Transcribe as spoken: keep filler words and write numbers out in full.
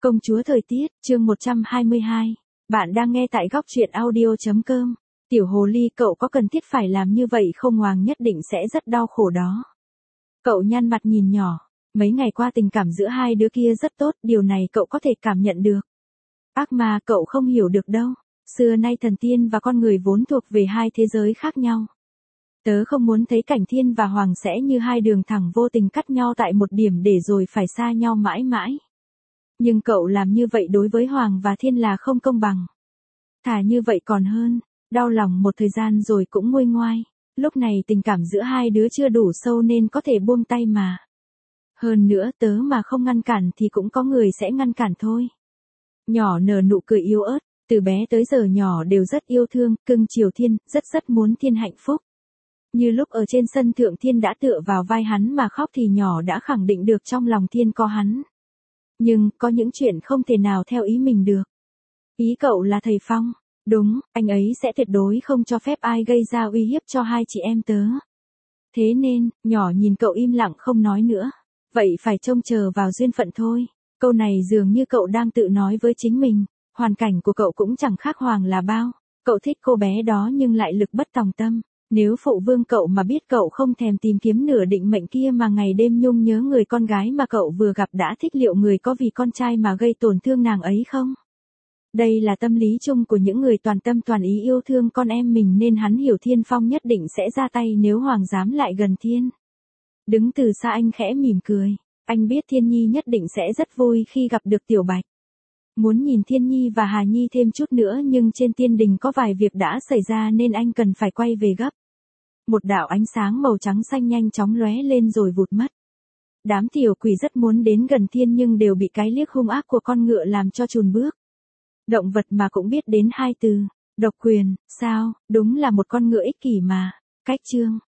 Công chúa thời tiết, chương một trăm hai mươi hai. Bạn đang nghe tại góc truyện audio.com. Tiểu hồ ly, cậu có cần thiết phải làm như vậy không? Hoàng nhất định sẽ rất đau khổ đó. Cậu nhăn mặt nhìn nhỏ. Mấy ngày qua tình cảm giữa hai đứa kia rất tốt, điều này cậu có thể cảm nhận được. Ác mà cậu không hiểu được đâu. Xưa nay thần tiên và con người vốn thuộc về hai thế giới khác nhau. Tớ không muốn thấy cảnh thiên và hoàng sẽ như hai đường thẳng vô tình cắt nhau tại một điểm để rồi phải xa nhau mãi mãi. Nhưng cậu làm như vậy đối với Hoàng và Thiên là không công bằng. Thà như vậy còn hơn, đau lòng một thời gian rồi cũng nguôi ngoai. Lúc này tình cảm giữa hai đứa chưa đủ sâu nên có thể buông tay mà. Hơn nữa tớ mà không ngăn cản thì cũng có người sẽ ngăn cản thôi. Nhỏ nở nụ cười yếu ớt, từ bé tới giờ nhỏ đều rất yêu thương, cưng chiều Thiên, rất rất muốn Thiên hạnh phúc. Như lúc ở trên sân thượng Thiên đã tựa vào vai hắn mà khóc thì nhỏ đã khẳng định được trong lòng Thiên có hắn. Nhưng, có những chuyện không thể nào theo ý mình được. Ý cậu là thầy Phong. Đúng, anh ấy sẽ tuyệt đối không cho phép ai gây ra uy hiếp cho hai chị em tớ. Thế nên, nhỏ nhìn cậu im lặng không nói nữa. Vậy phải trông chờ vào duyên phận thôi. Câu này dường như cậu đang tự nói với chính mình. Hoàn cảnh của cậu cũng chẳng khác Hoàng là bao. Cậu thích cô bé đó nhưng lại lực bất tòng tâm. Nếu phụ vương cậu mà biết cậu không thèm tìm kiếm nửa định mệnh kia mà ngày đêm nhung nhớ người con gái mà cậu vừa gặp đã thích, liệu người có vì con trai mà gây tổn thương nàng ấy không? Đây là tâm lý chung của những người toàn tâm toàn ý yêu thương con em mình nên hắn hiểu Thiên Phong nhất định sẽ ra tay nếu Hoàng dám lại gần Thiên. Đứng từ xa anh khẽ mỉm cười. Anh biết Thiên Nhi nhất định sẽ rất vui khi gặp được Tiểu Bạch. Muốn nhìn Thiên Nhi và Hà Nhi thêm chút nữa nhưng trên tiên đình có vài việc đã xảy ra nên anh cần phải quay về gấp. Một đạo ánh sáng màu trắng xanh nhanh chóng lóe lên rồi vụt mất. Đám tiểu quỷ rất muốn đến gần Thiên nhưng đều bị cái liếc hung ác của con ngựa làm cho chùn bước. Động vật mà cũng biết đến hai từ, độc quyền, sao, đúng là một con ngựa ích kỷ mà. Cách chương.